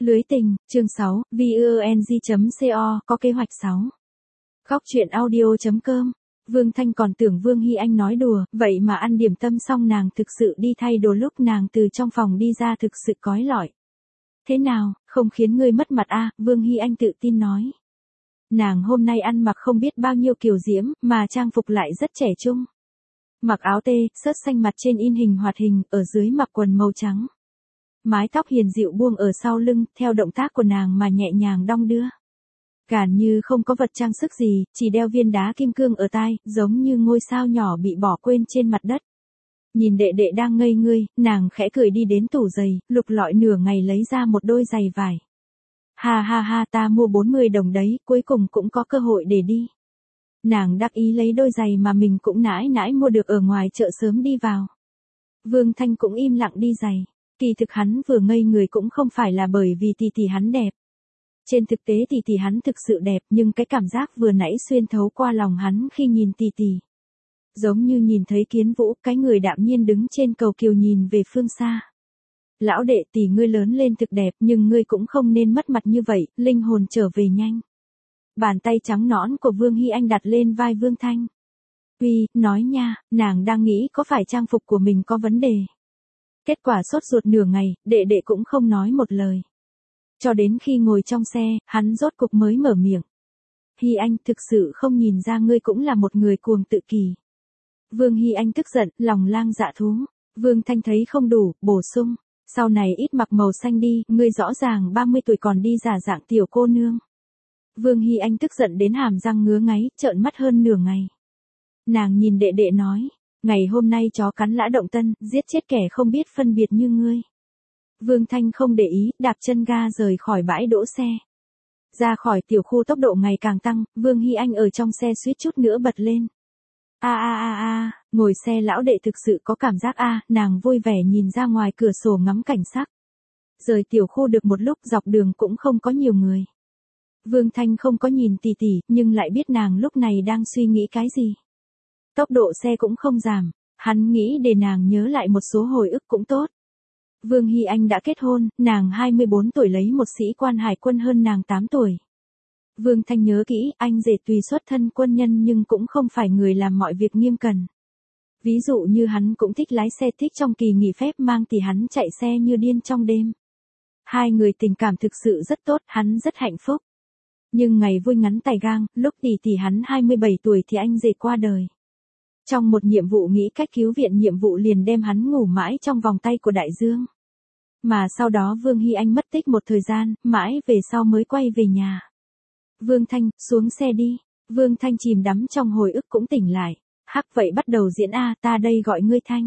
Lưới tình, chương 6, veng.co, có kế hoạch 6. Góc chuyện audio.com. Vương Thanh còn tưởng Vương Hy Anh nói đùa, vậy mà ăn điểm tâm xong nàng thực sự đi thay đồ, lúc nàng từ trong phòng đi ra thực sự cói lọi. Thế nào, không khiến ngươi mất mặt à, Vương Hy Anh tự tin nói. Nàng hôm nay ăn mặc không biết bao nhiêu kiều diễm, mà trang phục lại rất trẻ trung. Mặc áo tê, sớt xanh, mặt trên in hình hoạt hình, ở dưới mặc quần màu trắng. Mái tóc hiền dịu buông ở sau lưng, theo động tác của nàng mà nhẹ nhàng đong đưa. Cản như không có vật trang sức gì, chỉ đeo viên đá kim cương ở tai, giống như ngôi sao nhỏ bị bỏ quên trên mặt đất. Nhìn đệ đệ đang ngây ngươi, nàng khẽ cười đi đến tủ giày, lục lọi nửa ngày lấy ra một đôi giày vải. Ha ha ha, ta mua 40 đồng đấy, cuối cùng cũng có cơ hội để đi. Nàng đắc ý lấy đôi giày mà mình cũng nãi nãi mua được ở ngoài chợ sớm đi vào. Vương Thanh cũng im lặng đi giày. Kỳ thực hắn vừa ngây người cũng không phải là bởi vì tỷ hắn đẹp. Trên thực tế tỷ hắn thực sự đẹp, nhưng cái cảm giác vừa nãy xuyên thấu qua lòng hắn khi nhìn tỷ. Giống như nhìn thấy Kiến Vũ, cái người đạm nhiên đứng trên cầu kiều nhìn về phương xa. Lão đệ, tỷ ngươi lớn lên thực đẹp, nhưng ngươi cũng không nên mất mặt như vậy, linh hồn trở về nhanh. Bàn tay trắng nõn của Vương Hy Anh đặt lên vai Vương Thanh. Uy, nói nha, nàng đang nghĩ có phải trang phục của mình có vấn đề. Kết quả sốt ruột nửa ngày, đệ đệ cũng không nói một lời. Cho đến khi ngồi trong xe, hắn rốt cục mới mở miệng. Hy Anh, thực sự không nhìn ra ngươi cũng là một người cuồng tự kỷ. Vương Hy Anh tức giận, lòng lang dạ thú. Vương Thanh thấy không đủ, bổ sung. Sau này ít mặc màu xanh đi, ngươi rõ ràng 30 tuổi còn đi giả dạng tiểu cô nương. Vương Hy Anh tức giận đến hàm răng ngứa ngáy, trợn mắt hơn nửa ngày. Nàng nhìn đệ đệ nói. Ngày hôm nay chó cắn lã động tân, giết chết kẻ không biết phân biệt như ngươi. Vương Thanh không để ý, đạp chân ga rời khỏi bãi đỗ xe. Ra khỏi tiểu khu tốc độ ngày càng tăng, Vương Hy Anh ở trong xe suýt chút nữa bật lên. Ngồi xe lão đệ thực sự có cảm giác nàng vui vẻ nhìn ra ngoài cửa sổ ngắm cảnh sắc. Rời tiểu khu được một lúc, dọc đường cũng không có nhiều người. Vương Thanh không có nhìn tỷ, nhưng lại biết nàng lúc này đang suy nghĩ cái gì. Tốc độ xe cũng không giảm, hắn nghĩ để nàng nhớ lại một số hồi ức cũng tốt. Vương Hy Anh đã kết hôn, nàng 24 tuổi lấy một sĩ quan hải quân hơn nàng 8 tuổi. Vương Thanh nhớ kỹ, anh rể tùy xuất thân quân nhân nhưng cũng không phải người làm mọi việc nghiêm cẩn. Ví dụ như hắn cũng thích lái xe, thích trong kỳ nghỉ phép mang tỷ hắn chạy xe như điên trong đêm. Hai người tình cảm thực sự rất tốt, hắn rất hạnh phúc. Nhưng ngày vui ngắn tày gang, lúc tỷ hắn 27 tuổi thì anh rể qua đời. Trong một nhiệm vụ nghĩ cách cứu viện, nhiệm vụ liền đem hắn ngủ mãi trong vòng tay của đại dương. Mà sau đó Vương Hy Anh mất tích một thời gian, mãi về sau mới quay về nhà. Vương Thanh, xuống xe đi. Vương Thanh chìm đắm trong hồi ức cũng tỉnh lại. Hắc, vậy bắt đầu diễn ta đây gọi ngươi Thanh.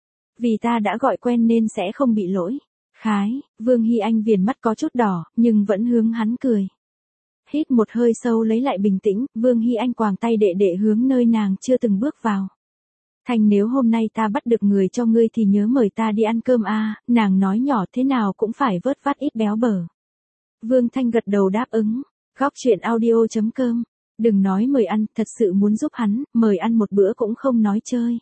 Vì ta đã gọi quen nên sẽ không bị lỗi. Khái, Vương Hy Anh viền mắt có chút đỏ, nhưng vẫn hướng hắn cười. Hít một hơi sâu lấy lại bình tĩnh, Vương Hy Anh quàng tay đệ đệ hướng nơi nàng chưa từng bước vào. Thanh, nếu hôm nay ta bắt được người cho ngươi thì nhớ mời ta đi ăn cơm nàng nói nhỏ, thế nào cũng phải vớt vát ít béo bở. Vương Thanh gật đầu đáp ứng. Góc chuyện audio.com. Đừng nói mời ăn, thật sự muốn giúp hắn, mời ăn một bữa cũng không nói chơi.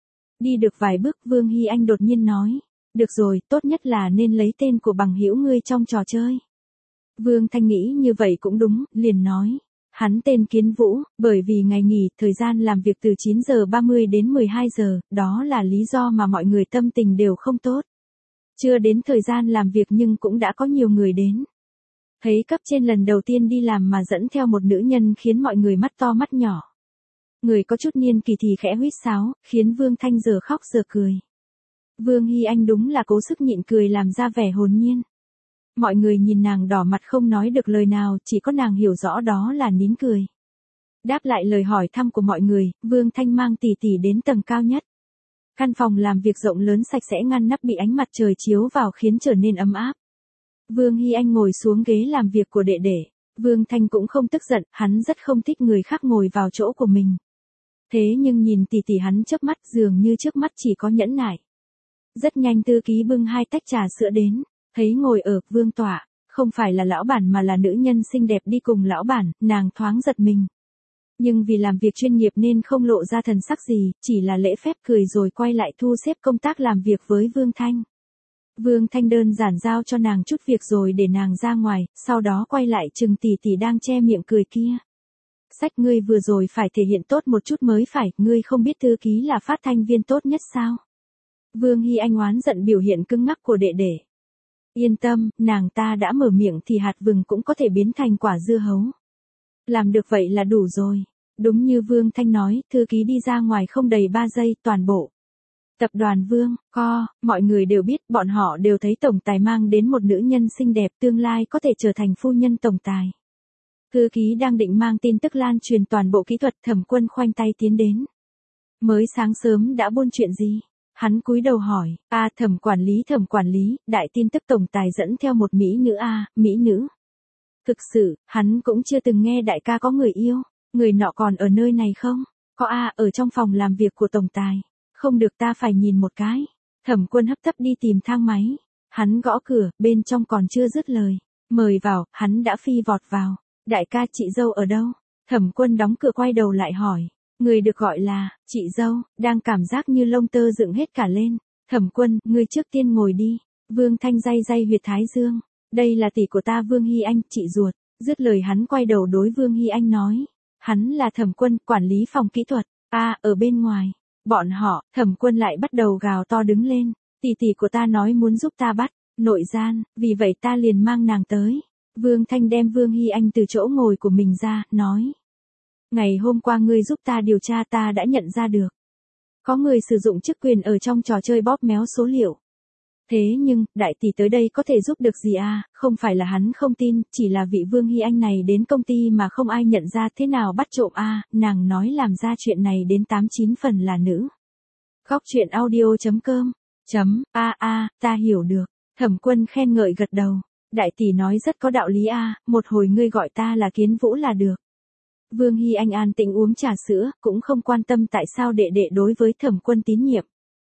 Đi được vài bước, Vương Hy Anh đột nhiên nói. Được rồi, tốt nhất là nên lấy tên của bằng hữu ngươi trong trò chơi. Vương Thanh nghĩ như vậy cũng đúng, liền nói. Hắn tên Kiến Vũ, bởi vì ngày nghỉ, thời gian làm việc từ 9 giờ 30 đến 12 giờ, đó là lý do mà mọi người tâm tình đều không tốt. Chưa đến thời gian làm việc nhưng cũng đã có nhiều người đến. Thấy cấp trên lần đầu tiên đi làm mà dẫn theo một nữ nhân khiến mọi người mắt to mắt nhỏ. Người có chút niên kỳ thì khẽ huýt sáo, khiến Vương Thanh giờ khóc giờ cười. Vương Hy Anh đúng là cố sức nhịn cười làm ra vẻ hồn nhiên. Mọi người nhìn nàng đỏ mặt không nói được lời nào, chỉ có nàng hiểu rõ đó là nín cười. Đáp lại lời hỏi thăm của mọi người, Vương Thanh mang tỷ đến tầng cao nhất. Căn phòng làm việc rộng lớn sạch sẽ ngăn nắp, bị ánh mặt trời chiếu vào khiến trở nên ấm áp. Vương Hy Anh ngồi xuống ghế làm việc của đệ đệ. Vương Thanh cũng không tức giận, hắn rất không thích người khác ngồi vào chỗ của mình. Thế nhưng nhìn tỷ hắn chớp mắt, dường như trước mắt chỉ có nhẫn nại. Rất nhanh thư ký bưng 2 tách trà sữa đến. Thấy ngồi ở vương tọa, không phải là lão bản mà là nữ nhân xinh đẹp đi cùng lão bản, nàng thoáng giật mình. Nhưng vì làm việc chuyên nghiệp nên không lộ ra thần sắc gì, chỉ là lễ phép cười rồi quay lại thu xếp công tác làm việc với Vương Thanh. Vương Thanh đơn giản giao cho nàng chút việc rồi để nàng ra ngoài, sau đó quay lại chừng tỷ tỷ đang che miệng cười kia. Sách, ngươi vừa rồi phải thể hiện tốt một chút mới phải, ngươi không biết thư ký là phát thanh viên tốt nhất sao? Vương Hy Anh oán giận biểu hiện cứng ngắc của đệ đệ. Yên tâm, nàng ta đã mở miệng thì hạt vừng cũng có thể biến thành quả dưa hấu. Làm được vậy là đủ rồi. Đúng như Vương Thanh nói, thư ký đi ra ngoài không đầy 3 giây, toàn bộ tập đoàn Vương, mọi người đều biết, bọn họ đều thấy tổng tài mang đến một nữ nhân xinh đẹp tương lai có thể trở thành phu nhân tổng tài. Thư ký đang định mang tin tức lan truyền toàn bộ kỹ thuật, Thẩm Quân khoanh tay tiến đến. Mới sáng sớm đã buôn chuyện gì? Hắn cúi đầu hỏi, Thẩm quản lý, đại tin tức tổng tài dẫn theo một mỹ nữ mỹ nữ. Thực sự, hắn cũng chưa từng nghe đại ca có người yêu, người nọ còn ở nơi này không? Có ở trong phòng làm việc của tổng tài. Không được, ta phải nhìn một cái. Thẩm Quân hấp tấp đi tìm thang máy. Hắn gõ cửa, bên trong còn chưa dứt lời. Mời vào, hắn đã phi vọt vào. Đại ca, chị dâu ở đâu? Thẩm Quân đóng cửa quay đầu lại hỏi. Người được gọi là, chị dâu, đang cảm giác như lông tơ dựng hết cả lên. Thẩm Quân, ngươi trước tiên ngồi đi. Vương Thanh day huyệt thái dương. Đây là tỷ của ta Vương Hy Anh, chị ruột. Dứt lời hắn quay đầu đối Vương Hy Anh nói. Hắn là Thẩm Quân, quản lý phòng kỹ thuật. Ở bên ngoài. Bọn họ, Thẩm Quân lại bắt đầu gào to đứng lên. Tỷ của ta nói muốn giúp ta bắt nội gian, vì vậy ta liền mang nàng tới. Vương Thanh đem Vương Hy Anh từ chỗ ngồi của mình ra, nói. Ngày hôm qua ngươi giúp ta điều tra, ta đã nhận ra được. Có người sử dụng chức quyền ở trong trò chơi bóp méo số liệu. Thế nhưng, đại tỷ tới đây có thể giúp được gì không phải là hắn không tin, chỉ là vị Vương Hy Anh này đến công ty mà không ai nhận ra, thế nào bắt trộm nàng nói làm ra chuyện này đến 89 phần là nữ. Góc truyện audio.com ta hiểu được. Thẩm Quân khen ngợi gật đầu. Đại tỷ nói rất có đạo lý một hồi ngươi gọi ta là Kiến Vũ là được. Vương Hy Anh an tĩnh uống trà sữa, cũng không quan tâm tại sao đệ đệ đối với Thẩm Quân tín nhiệm.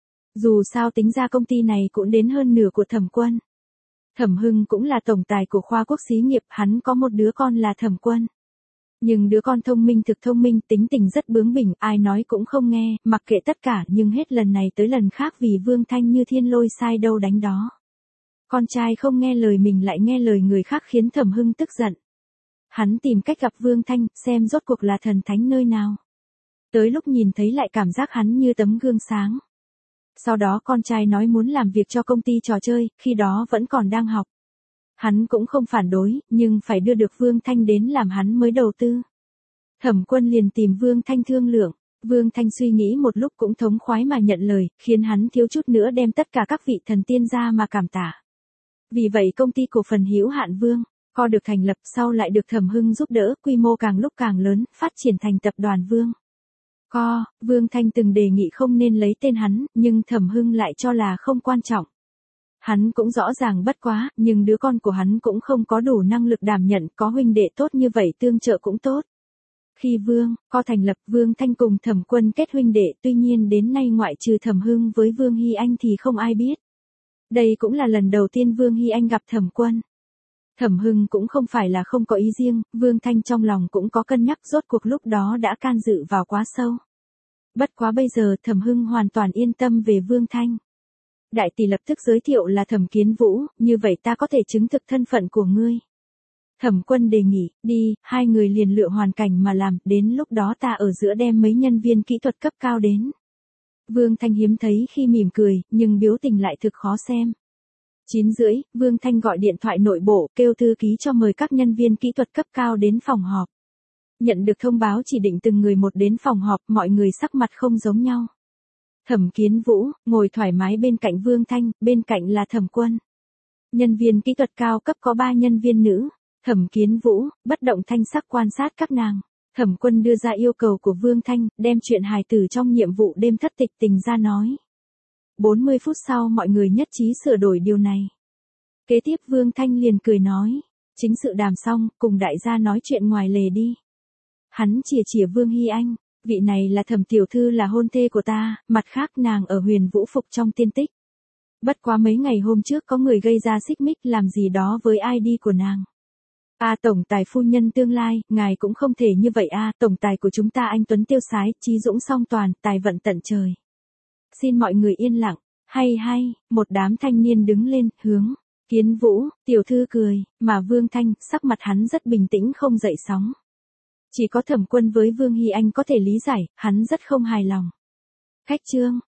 Dù sao tính ra công ty này cũng đến hơn nửa của Thẩm Quân. Thẩm Hưng cũng là tổng tài của khoa quốc xí nghiệp, hắn có một đứa con là Thẩm Quân. Nhưng đứa con thông minh, thực thông minh, tính tình rất bướng bỉnh, ai nói cũng không nghe, mặc kệ tất cả, nhưng hết lần này tới lần khác vì Vương Thanh như thiên lôi sai đâu đánh đó. Con trai không nghe lời mình lại nghe lời người khác khiến Thẩm Hưng tức giận. Hắn tìm cách gặp Vương Thanh, xem rốt cuộc là thần thánh nơi nào. Tới lúc nhìn thấy lại cảm giác hắn như tấm gương sáng. Sau đó con trai nói muốn làm việc cho công ty trò chơi, khi đó vẫn còn đang học. Hắn cũng không phản đối, nhưng phải đưa được Vương Thanh đến làm hắn mới đầu tư. Thẩm Quân liền tìm Vương Thanh thương lượng. Vương Thanh suy nghĩ một lúc cũng thống khoái mà nhận lời, khiến hắn thiếu chút nữa đem tất cả các vị thần tiên ra mà cảm tạ. Vì vậy công ty cổ phần hữu hạn Vương Co được thành lập, sau lại được Thẩm Hưng giúp đỡ, quy mô càng lúc càng lớn, phát triển thành tập đoàn Vương Co. Vương Thanh từng đề nghị không nên lấy tên hắn, nhưng Thẩm Hưng lại cho là không quan trọng. Hắn cũng rõ ràng bất quá, nhưng đứa con của hắn cũng không có đủ năng lực đảm nhận, có huynh đệ tốt như vậy tương trợ cũng tốt. Khi Vương Co thành lập, Vương Thanh cùng Thẩm Quân kết huynh đệ, tuy nhiên đến nay ngoại trừ Thẩm Hưng với Vương Hy Anh thì không ai biết. Đây cũng là lần đầu tiên Vương Hy Anh gặp Thẩm Quân. Thẩm Hưng cũng không phải là không có ý riêng, Vương Thanh trong lòng cũng có cân nhắc, rốt cuộc lúc đó đã can dự vào quá sâu. Bất quá bây giờ Thẩm Hưng hoàn toàn yên tâm về Vương Thanh. Đại tỷ lập tức giới thiệu là Thẩm Kiến Vũ, như vậy ta có thể chứng thực thân phận của ngươi. Thẩm Quân đề nghị, đi, hai người liền lựa hoàn cảnh mà làm, đến lúc đó ta ở giữa đem mấy nhân viên kỹ thuật cấp cao đến. Vương Thanh hiếm thấy khi mỉm cười, nhưng biểu tình lại thực khó xem. 9:30, Vương Thanh gọi điện thoại nội bộ, kêu thư ký cho mời các nhân viên kỹ thuật cấp cao đến phòng họp. Nhận được thông báo chỉ định từng người một đến phòng họp, mọi người sắc mặt không giống nhau. Thẩm Kiến Vũ, ngồi thoải mái bên cạnh Vương Thanh, bên cạnh là Thẩm Quân. Nhân viên kỹ thuật cao cấp có 3 nhân viên nữ. Thẩm Kiến Vũ, bất động thanh sắc quan sát các nàng. Thẩm Quân đưa ra yêu cầu của Vương Thanh, đem chuyện hài tử trong nhiệm vụ đêm thất tịch tình ra nói. 40 phút sau mọi người nhất trí sửa đổi điều này. Kế tiếp Vương Thanh liền cười nói. Chính sự đàm xong, cùng đại gia nói chuyện ngoài lề đi. Hắn chìa Vương Hy Anh. Vị này là Thẩm tiểu thư, là hôn thê của ta, mặt khác nàng ở Huyền Vũ Phục trong tiên tích. Bất quá mấy ngày hôm trước có người gây ra xích mích làm gì đó với ID của nàng. Tổng tài phu nhân tương lai, ngài cũng không thể như vậy tổng tài của chúng ta anh tuấn tiêu sái, trí dũng song toàn, tài vận tận trời. Xin mọi người yên lặng, Hay hay, một đám thanh niên đứng lên, hướng. Kiến Vũ, tiểu thư cười, mà Vương Thanh, sắc mặt hắn rất bình tĩnh không dậy sóng. Chỉ có Thẩm Quân với Vương Hy Anh có thể lý giải, hắn rất không hài lòng. Khách trương,